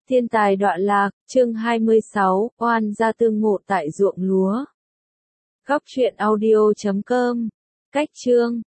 Thiên tài đọa lạc, chương 26, oan gia tương ngộ tại ruộng lúa. Góc truyện audio.com. Cách chương